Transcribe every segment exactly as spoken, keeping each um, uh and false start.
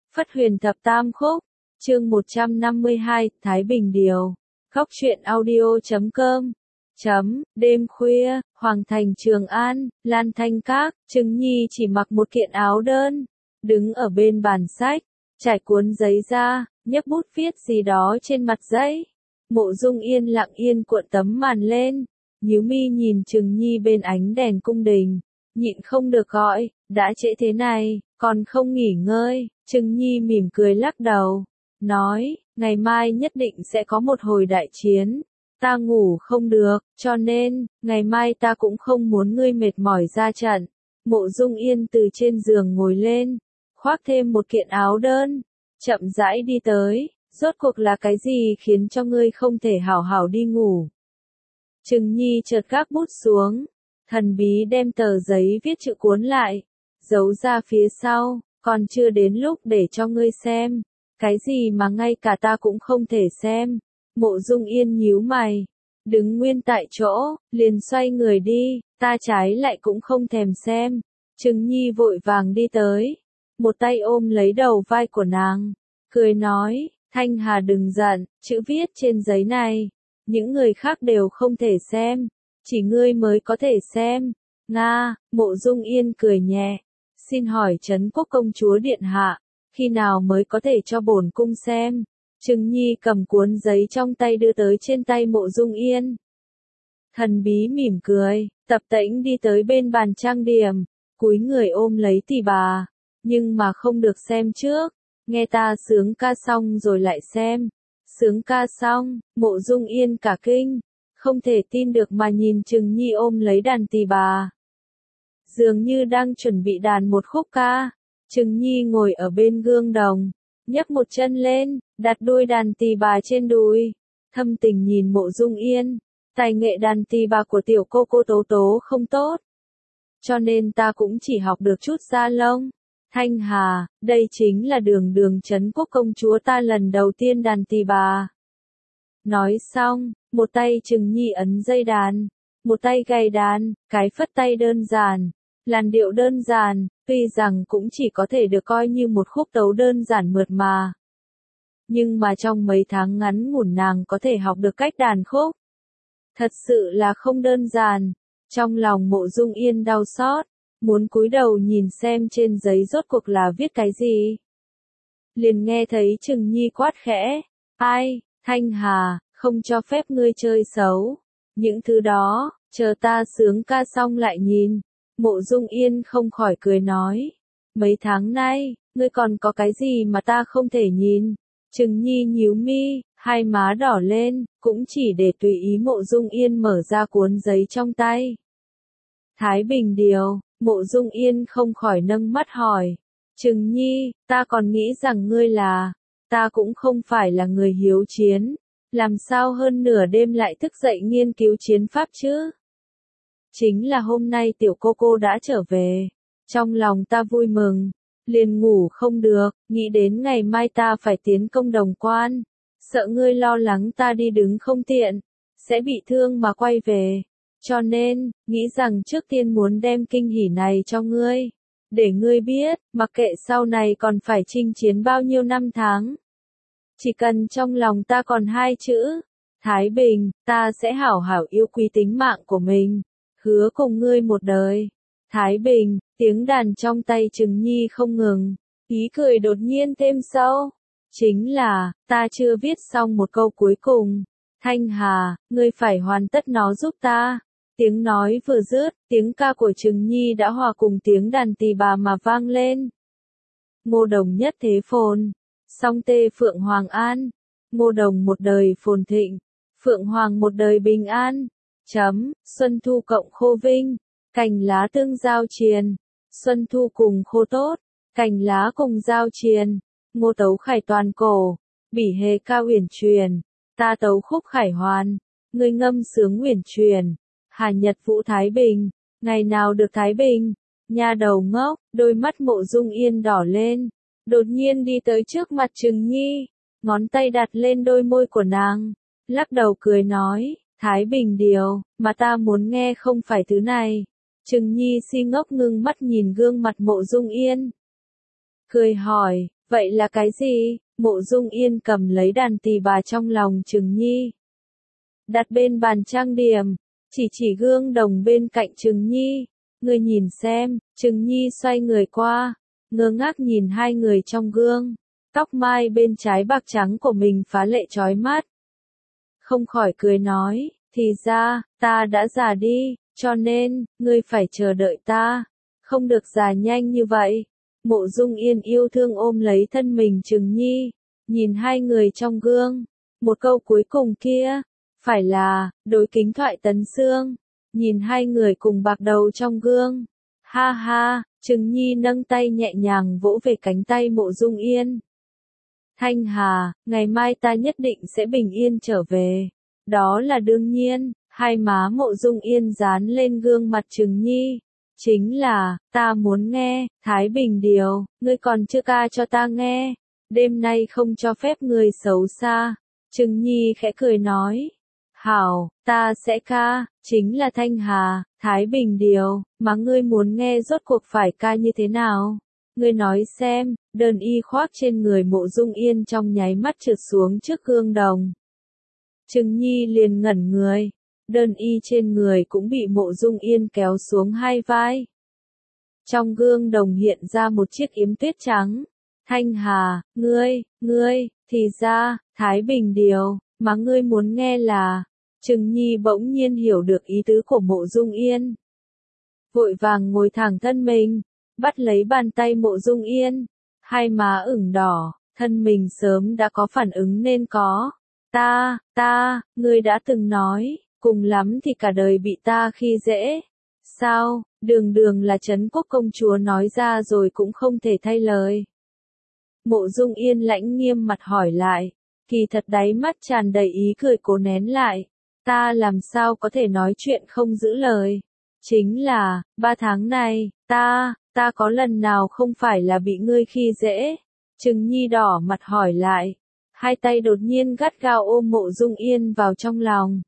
Phất Huyền Thập Tam Khúc, chương một trăm năm mươi hai, Thái Bình Điều. Góc truyện audio chấm com. Chấm, đêm khuya, Hoàng thành Trường An, Lan Thanh Các, Trừng Nhi chỉ mặc một kiện áo đơn, đứng ở bên bàn sách, trải cuốn giấy ra, nhấc bút viết gì đó trên mặt giấy. Mộ Dung Yên lặng yên cuộn tấm màn lên, nhíu mi nhìn Trừng Nhi bên ánh đèn cung đình, nhịn không được gọi, đã trễ thế này, còn không nghỉ ngơi. Trừng Nhi mỉm cười lắc đầu, nói, ngày mai nhất định sẽ có một hồi đại chiến, ta ngủ không được, cho nên, ngày mai ta cũng không muốn ngươi mệt mỏi ra trận. Mộ Dung Yên từ trên giường ngồi lên, khoác thêm một kiện áo đơn, chậm rãi đi tới, rốt cuộc là cái gì khiến cho ngươi không thể hảo hảo đi ngủ. Trừng Nhi chợt gác bút xuống, thần bí đem tờ giấy viết chữ cuốn lại, giấu ra phía sau, còn chưa đến lúc để cho ngươi xem. Cái gì mà ngay cả ta cũng không thể xem. Mộ Dung Yên nhíu mày, đứng nguyên tại chỗ, liền xoay người đi, ta trái lại cũng không thèm xem. Trừng Nhi vội vàng đi tới, một tay ôm lấy đầu vai của nàng, cười nói, Thanh Hà đừng giận, chữ viết trên giấy này, những người khác đều không thể xem, chỉ ngươi mới có thể xem. Nga, Mộ Dung Yên cười nhẹ, xin hỏi Trấn Quốc công chúa điện hạ, khi nào mới có thể cho bổn cung xem? Trừng Nhi cầm cuốn giấy trong tay đưa tới trên tay Mộ Dung Yên. Thần bí mỉm cười, tập tễnh đi tới bên bàn trang điểm, cúi người ôm lấy tỷ bà, nhưng mà không được xem trước, nghe ta sướng ca xong rồi lại xem. Sướng ca xong, Mộ Dung Yên cả kinh, không thể tin được mà nhìn Trừng Nhi ôm lấy đàn tỳ bà, dường như đang chuẩn bị đàn một khúc ca. Trừng Nhi ngồi ở bên gương đồng, nhấc một chân lên, đặt đuôi đàn tỳ bà trên đùi, thâm tình nhìn Mộ Dung Yên, tài nghệ đàn tỳ bà của tiểu cô cô Tố Tố không tốt, cho nên ta cũng chỉ học được chút da lông. Thanh Hà, đây chính là đường đường Trấn Quốc công chúa ta lần đầu tiên đàn tỳ bà. Nói xong, một tay Trừng Nhi ấn dây đàn, một tay gảy đàn, cái phất tay đơn giản, làn điệu đơn giản, tuy rằng cũng chỉ có thể được coi như một khúc tấu đơn giản mượt mà. Nhưng mà trong mấy tháng ngắn ngủn nàng có thể học được cách đàn khúc. Thật sự là không đơn giản. Trong lòng Mộ Dung Yên đau xót, muốn cúi đầu nhìn xem trên giấy rốt cuộc là viết cái gì. Liền nghe thấy Trừng Nhi quát khẽ, ai, Thanh Hà, không cho phép ngươi chơi xấu. Những thứ đó, chờ ta sướng ca xong lại nhìn. Mộ Dung Yên không khỏi cười nói, mấy tháng nay, ngươi còn có cái gì mà ta không thể nhìn? Trừng Nhi nhíu mi, hai má đỏ lên, cũng chỉ để tùy ý Mộ Dung Yên mở ra cuốn giấy trong tay. Thái Bình Điều, Mộ Dung Yên không khỏi nâng mắt hỏi, Trừng Nhi, ta còn nghĩ rằng ngươi là, ta cũng không phải là người hiếu chiến, làm sao hơn nửa đêm lại thức dậy nghiên cứu chiến pháp chứ? Chính là hôm nay tiểu cô cô đã trở về, trong lòng ta vui mừng, liền ngủ không được, nghĩ đến ngày mai ta phải tiến công Đồng Quan, sợ ngươi lo lắng ta đi đứng không tiện, sẽ bị thương mà quay về, cho nên, nghĩ rằng trước tiên muốn đem kinh hỉ này cho ngươi, để ngươi biết, mặc kệ sau này còn phải chinh chiến bao nhiêu năm tháng. Chỉ cần trong lòng ta còn hai chữ, Thái Bình, ta sẽ hảo hảo yêu quý tính mạng của mình. Hứa cùng ngươi một đời. Thái Bình, tiếng đàn trong tay Trừng Nhi không ngừng, ý cười đột nhiên thêm sâu. Chính là, ta chưa viết xong một câu cuối cùng. Thanh Hà, ngươi phải hoàn tất nó giúp ta. Tiếng nói vừa dứt, tiếng ca của Trừng Nhi đã hòa cùng tiếng đàn tỳ bà mà vang lên. Ngô Đồng nhất thế phồn, song tê Phượng Hoàng an. Ngô Đồng một đời phồn thịnh, Phượng Hoàng một đời bình an. Chấm, Xuân Thu cộng khô vinh, cành lá tương giao triền, Xuân Thu cùng khô tốt, cành lá cùng giao triền, Ngô tấu khải toàn cổ, bỉ hề ca uyển truyền, ta tấu khúc khải hoàn, ngươi ngâm sướng uyển truyền, Hà Nhật Vũ Thái Bình, ngày nào được Thái Bình? Nha đầu ngốc, đôi mắt Mộ Dung Yên đỏ lên, đột nhiên đi tới trước mặt Trừng Nhi, ngón tay đặt lên đôi môi của nàng, lắc đầu cười nói, Thái Bình Điều, mà ta muốn nghe không phải thứ này. Trừng Nhi si ngốc ngưng mắt nhìn gương mặt Mộ Dung Yên, cười hỏi, Vậy là cái gì? Mộ Dung Yên cầm lấy đàn tỳ bà trong lòng Trừng Nhi. Đặt bên bàn trang điểm, chỉ chỉ gương đồng bên cạnh Trừng Nhi. Ngươi nhìn xem, Trừng Nhi xoay người qua, ngơ ngác nhìn hai người trong gương. Tóc mai bên trái bạc trắng của mình phá lệ chói mắt. Không khỏi cười nói, thì ra, ta đã già đi, cho nên, ngươi phải chờ đợi ta. Không được già nhanh như vậy. Mộ Dung Yên yêu thương ôm lấy thân mình Trừng Nhi, nhìn hai người trong gương. Một câu cuối cùng kia, phải là, đối kính thoại tấn xương. Nhìn hai người cùng bạc đầu trong gương. Ha ha, Trừng Nhi nâng tay nhẹ nhàng vỗ về cánh tay Mộ Dung Yên. Thanh Hà, ngày mai ta nhất định sẽ bình yên trở về. Đó là đương nhiên. Hai má Mộ Dung Yên dán lên gương mặt Trừng Nhi. Chính là, ta muốn nghe, Thái Bình Điều, ngươi còn chưa ca cho ta nghe. Đêm nay không cho phép người xấu xa. Trừng Nhi khẽ cười nói. Hảo, ta sẽ ca, chính là Thanh Hà, Thái Bình Điều, mà ngươi muốn nghe rốt cuộc phải ca như thế nào? Ngươi nói xem, đơn y khoác trên người Mộ Dung Yên trong nháy mắt trượt xuống trước gương đồng. Trừng Nhi liền ngẩn người. Đơn y trên người cũng bị Mộ Dung Yên kéo xuống hai vai. Trong gương đồng hiện ra một chiếc yếm tuyết trắng. Thanh Hà, ngươi, ngươi, thì ra, Thái Bình Điều, mà ngươi muốn nghe là. Trừng Nhi bỗng nhiên hiểu được ý tứ của Mộ Dung Yên. Vội vàng ngồi thẳng thân mình, bắt lấy bàn tay Mộ Dung Yên. Hai má ửng đỏ, thân mình sớm đã có phản ứng nên có. Ta, ta, ngươi đã từng nói. Cùng lắm thì cả đời bị ta khi dễ. Sao, đường đường là Trấn Quốc công chúa nói ra rồi cũng không thể thay lời. Mộ Dung Yên lãnh nghiêm mặt hỏi lại. Kỳ thật đáy mắt tràn đầy ý cười cố nén lại. Ta làm sao có thể nói chuyện không giữ lời. Chính là, ba tháng này, ta, ta có lần nào không phải là bị ngươi khi dễ. Trừng Nhi đỏ mặt hỏi lại. Hai tay đột nhiên gắt gao ôm Mộ Dung Yên vào trong lòng.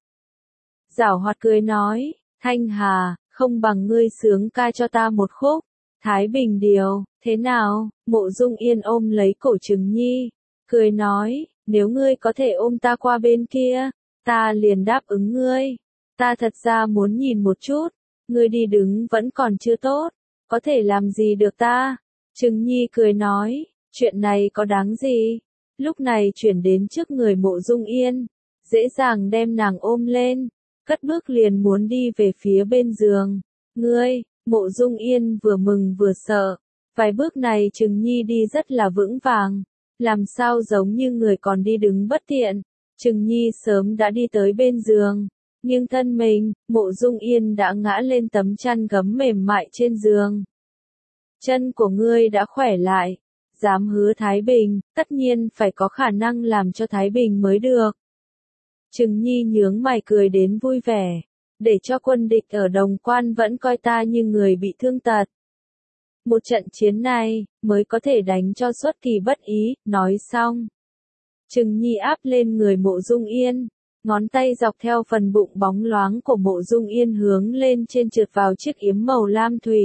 Giảo hoạt cười nói, Thanh Hà, không bằng ngươi sướng ca cho ta một khúc. Thái Bình Điều, thế nào? Mộ Dung Yên ôm lấy cổ Trừng Nhi, cười nói, nếu ngươi có thể ôm ta qua bên kia, ta liền đáp ứng ngươi. Ta thật ra muốn nhìn một chút, ngươi đi đứng vẫn còn chưa tốt, có thể làm gì được ta? Trừng Nhi cười nói, chuyện này có đáng gì? Lúc này chuyển đến trước người Mộ Dung Yên, dễ dàng đem nàng ôm lên. Cất bước liền muốn đi về phía bên giường. Ngươi, Mộ Dung Yên vừa mừng vừa sợ. Vài bước này Trừng Nhi đi rất là vững vàng. Làm sao giống như người còn đi đứng bất tiện. Trừng Nhi sớm đã đi tới bên giường. Nhưng thân mình, Mộ Dung Yên đã ngã lên tấm chăn gấm mềm mại trên giường. Chân của ngươi đã khỏe lại. Dám hứa Thái Bình, tất nhiên phải có khả năng làm cho Thái Bình mới được. Trừng Nhi nhướng mày cười đến vui vẻ, để cho quân địch ở Đồng Quan vẫn coi ta như người bị thương tật. Một trận chiến này, mới có thể đánh cho xuất kỳ bất ý, nói xong. Trừng Nhi áp lên người Mộ Dung Yên, ngón tay dọc theo phần bụng bóng loáng của Mộ Dung Yên hướng lên trên trượt vào chiếc yếm màu lam thủy.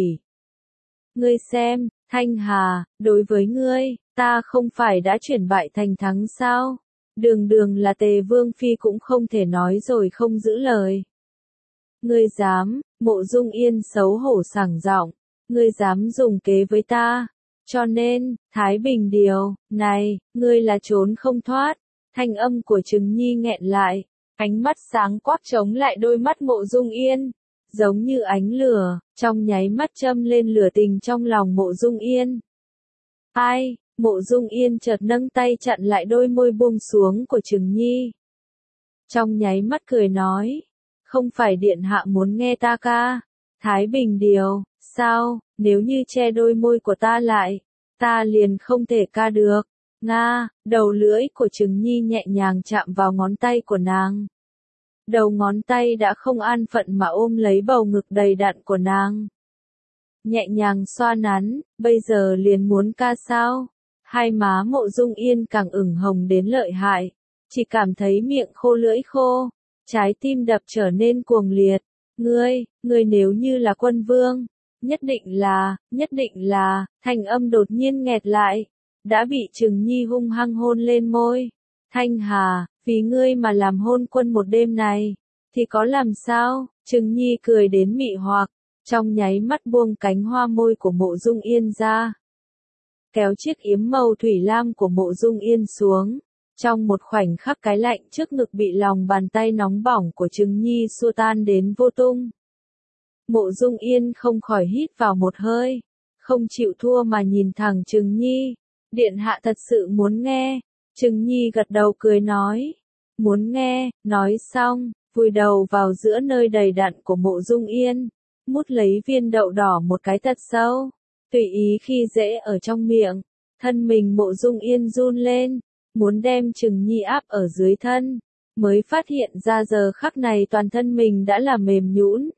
Ngươi xem, Thanh Hà, đối với ngươi, ta không phải đã chuyển bại thành thắng sao? Đường đường là Tề Vương Phi cũng không thể nói rồi không giữ lời. Ngươi dám, Mộ Dung Yên xấu hổ sảng giọng, ngươi dám dùng kế với ta. Cho nên, Thái Bình Điều, này, ngươi là trốn không thoát. Thanh âm của Trừng Nhi nghẹn lại, ánh mắt sáng quắc chống lại đôi mắt Mộ Dung Yên. Giống như ánh lửa, trong nháy mắt châm lên lửa tình trong lòng Mộ Dung Yên. Ai? Mộ Dung Yên chợt nâng tay chặn lại đôi môi buông xuống của Trừng Nhi. Trong nháy mắt cười nói, không phải điện hạ muốn nghe ta ca. Thái Bình Điều, sao, nếu như che đôi môi của ta lại, ta liền không thể ca được. Nga, đầu lưỡi của Trừng Nhi nhẹ nhàng chạm vào ngón tay của nàng. Đầu ngón tay đã không an phận mà ôm lấy bầu ngực đầy đặn của nàng. Nhẹ nhàng xoa nắn, bây giờ liền muốn ca sao? Hai má Mộ Dung Yên càng ửng hồng đến lợi hại, chỉ cảm thấy miệng khô lưỡi khô, trái tim đập trở nên cuồng liệt. Ngươi, ngươi nếu như là quân vương, nhất định là, nhất định là, thanh âm đột nhiên nghẹt lại. đã bị Trừng Nhi hung hăng hôn lên môi. Thanh Hà, vì ngươi mà làm hôn quân một đêm này, thì có làm sao? Trừng Nhi cười đến mị hoặc, trong nháy mắt buông cánh hoa môi của Mộ Dung Yên ra. Kéo chiếc yếm màu thủy lam của Mộ Dung Yên xuống. Trong một khoảnh khắc cái lạnh trước ngực bị lòng bàn tay nóng bỏng của Trừng Nhi xua tan đến vô tung. Mộ Dung Yên không khỏi hít vào một hơi, không chịu thua mà nhìn thẳng Trừng Nhi. Điện hạ thật sự muốn nghe. Trừng Nhi gật đầu cười nói. Muốn nghe, nói xong, vùi đầu vào giữa nơi đầy đặn của Mộ Dung Yên, mút lấy viên đậu đỏ một cái thật sâu, tùy ý khi dễ ở trong miệng. Thân mình Mộ Dung Yên run lên, muốn đem Trừng Nhi áp ở dưới thân, mới phát hiện ra giờ khắc này toàn thân mình đã là mềm nhũn.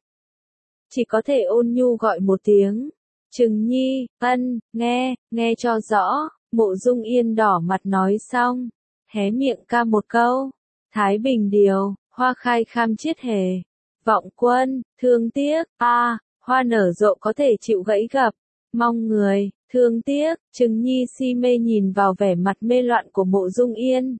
Chỉ có thể ôn nhu gọi một tiếng. Trừng Nhi, ân, nghe, nghe cho rõ. Mộ Dung Yên đỏ mặt nói xong, hé miệng ca một câu. Thái Bình Điều, hoa khai kham chiết hề. Vọng quân, thương tiếc, a, à, hoa nở rộ có thể chịu gãy gập. Mong người, thương tiếc. Trừng Nhi si mê nhìn vào vẻ mặt mê loạn của Mộ Dung Yên.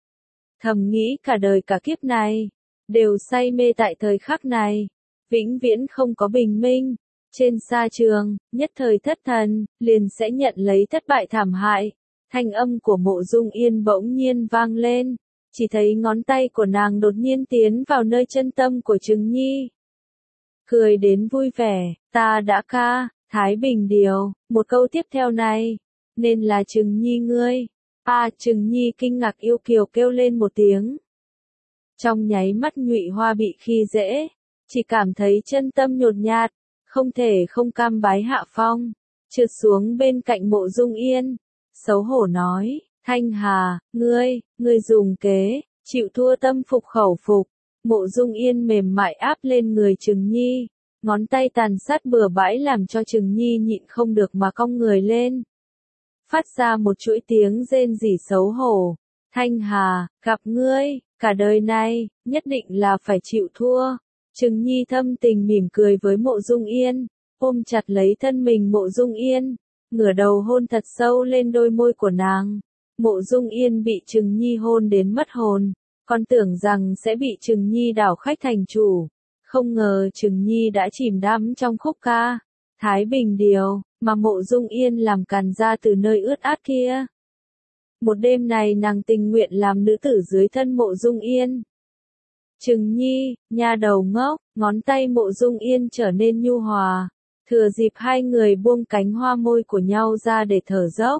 Thầm nghĩ cả đời cả kiếp này, đều say mê tại thời khắc này. Vĩnh viễn không có bình minh. Trên sa trường, nhất thời thất thần, liền sẽ nhận lấy thất bại thảm hại. Thanh âm của Mộ Dung Yên bỗng nhiên vang lên, chỉ thấy ngón tay của nàng đột nhiên tiến vào nơi chân tâm của Trừng Nhi. Cười đến vui vẻ, ta đã ca, Thái Bình Điều, một câu tiếp theo này, nên là Trừng Nhi ngươi. A, à, Trừng Nhi kinh ngạc yêu kiều kêu lên một tiếng. Trong nháy mắt Nhụy Hoa bị khi dễ, chỉ cảm thấy chân tâm nhột nhạt. Không thể không cam bái hạ phong, trượt xuống bên cạnh Mộ Dung Yên, xấu hổ nói, Thanh Hà, ngươi, ngươi dùng kế, chịu thua tâm phục khẩu phục. Mộ Dung Yên mềm mại áp lên người Trừng Nhi, ngón tay tàn sát bừa bãi làm cho Trừng Nhi nhịn không được mà cong người lên. Phát ra một chuỗi tiếng rên rỉ xấu hổ, Thanh Hà, gặp ngươi, cả đời này, nhất định là phải chịu thua. Trừng Nhi thâm tình mỉm cười với Mộ Dung Yên, ôm chặt lấy thân mình Mộ Dung Yên, ngửa đầu hôn thật sâu lên đôi môi của nàng. Mộ Dung Yên bị Trừng Nhi hôn đến mất hồn, còn tưởng rằng sẽ bị Trừng Nhi đảo khách thành chủ, không ngờ Trừng Nhi đã chìm đắm trong khúc ca Thái Bình Điều mà Mộ Dung Yên làm càn ra từ nơi ướt át kia. Một đêm này nàng tình nguyện làm nữ tử dưới thân Mộ Dung Yên. Trừng Nhi, nha đầu ngốc, ngón tay Mộ Dung Yên trở nên nhu hòa, thừa dịp hai người buông cánh hoa môi của nhau ra để thở dốc.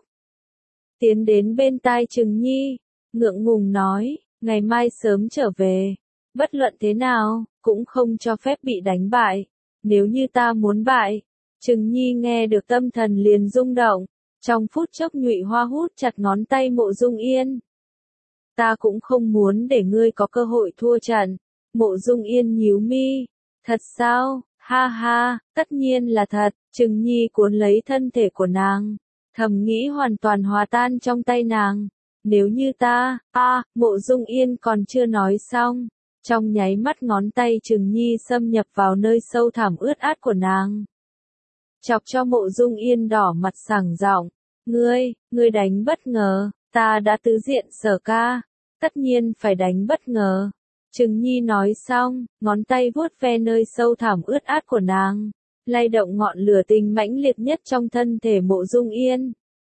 Tiến đến bên tai Trừng Nhi, ngượng ngùng nói, ngày mai sớm trở về, bất luận thế nào, cũng không cho phép bị đánh bại, nếu như ta muốn bại. Trừng Nhi nghe được tâm thần liền rung động, trong phút chốc Nhụy Hoa hút chặt ngón tay Mộ Dung Yên. Ta cũng không muốn để ngươi có cơ hội thua trận. Mộ Dung Yên nhíu mi. Thật sao? Ha ha, tất nhiên là thật. Trừng Nhi cuốn lấy thân thể của nàng, thầm nghĩ hoàn toàn hòa tan trong tay nàng. Nếu như ta, a, à, Mộ Dung Yên còn chưa nói xong, trong nháy mắt ngón tay Trừng Nhi xâm nhập vào nơi sâu thẳm ướt át của nàng, chọc cho Mộ Dung Yên đỏ mặt sảng giọng, ngươi, ngươi đánh bất ngờ. Ta đã tứ diện Sở ca, tất nhiên phải đánh bất ngờ. Trừng Nhi nói xong, ngón tay vuốt ve nơi sâu thẳm ướt át của nàng, lay động ngọn lửa tình mãnh liệt nhất trong thân thể Mộ Dung Yên.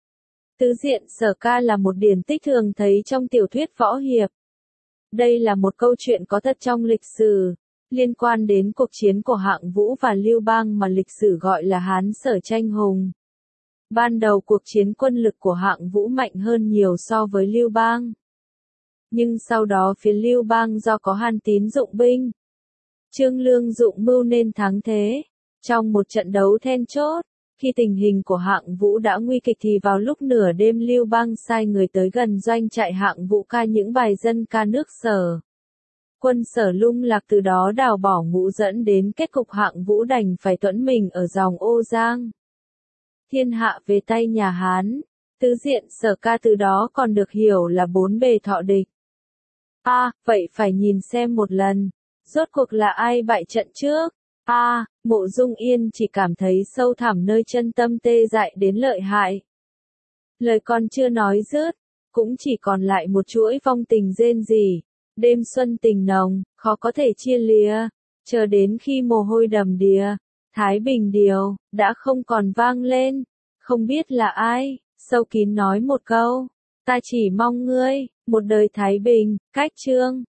Tứ diện Sở ca là một điển tích thường thấy trong tiểu thuyết võ hiệp. Đây là một câu chuyện có thật trong lịch sử, liên quan đến cuộc chiến của Hạng Vũ và Lưu Bang mà lịch sử gọi là Hán Sở tranh hùng. Ban đầu cuộc chiến quân lực của Hạng Vũ mạnh hơn nhiều so với Lưu Bang. Nhưng sau đó phía Lưu Bang do có Hàn Tín dụng binh, Trương Lương dụng mưu nên thắng thế. Trong một trận đấu then chốt, khi tình hình của Hạng Vũ đã nguy kịch thì vào lúc nửa đêm Lưu Bang sai người tới gần doanh trại Hạng Vũ ca những bài dân ca nước Sở. Quân Sở lung lạc, từ đó đào bỏ ngũ dẫn đến kết cục Hạng Vũ đành phải tuẫn mình ở dòng Ô Giang. Thiên hạ về tay nhà Hán, tứ diện Sở ca từ đó còn được hiểu là bốn bề thọ địch. A, à, vậy phải nhìn xem một lần, rốt cuộc là ai bại trận trước. A, à, Mộ Dung Yên chỉ cảm thấy sâu thẳm nơi chân tâm tê dại đến lợi hại. Lời còn chưa nói dứt, cũng chỉ còn lại một chuỗi vong tình rên rỉ. Đêm xuân tình nồng, khó có thể chia lìa, chờ đến khi mồ hôi đầm đìa, Thái Bình Điều, đã không còn vang lên, không biết là ai, sâu kín nói một câu, ta chỉ mong ngươi, một đời Thái Bình, cách chương.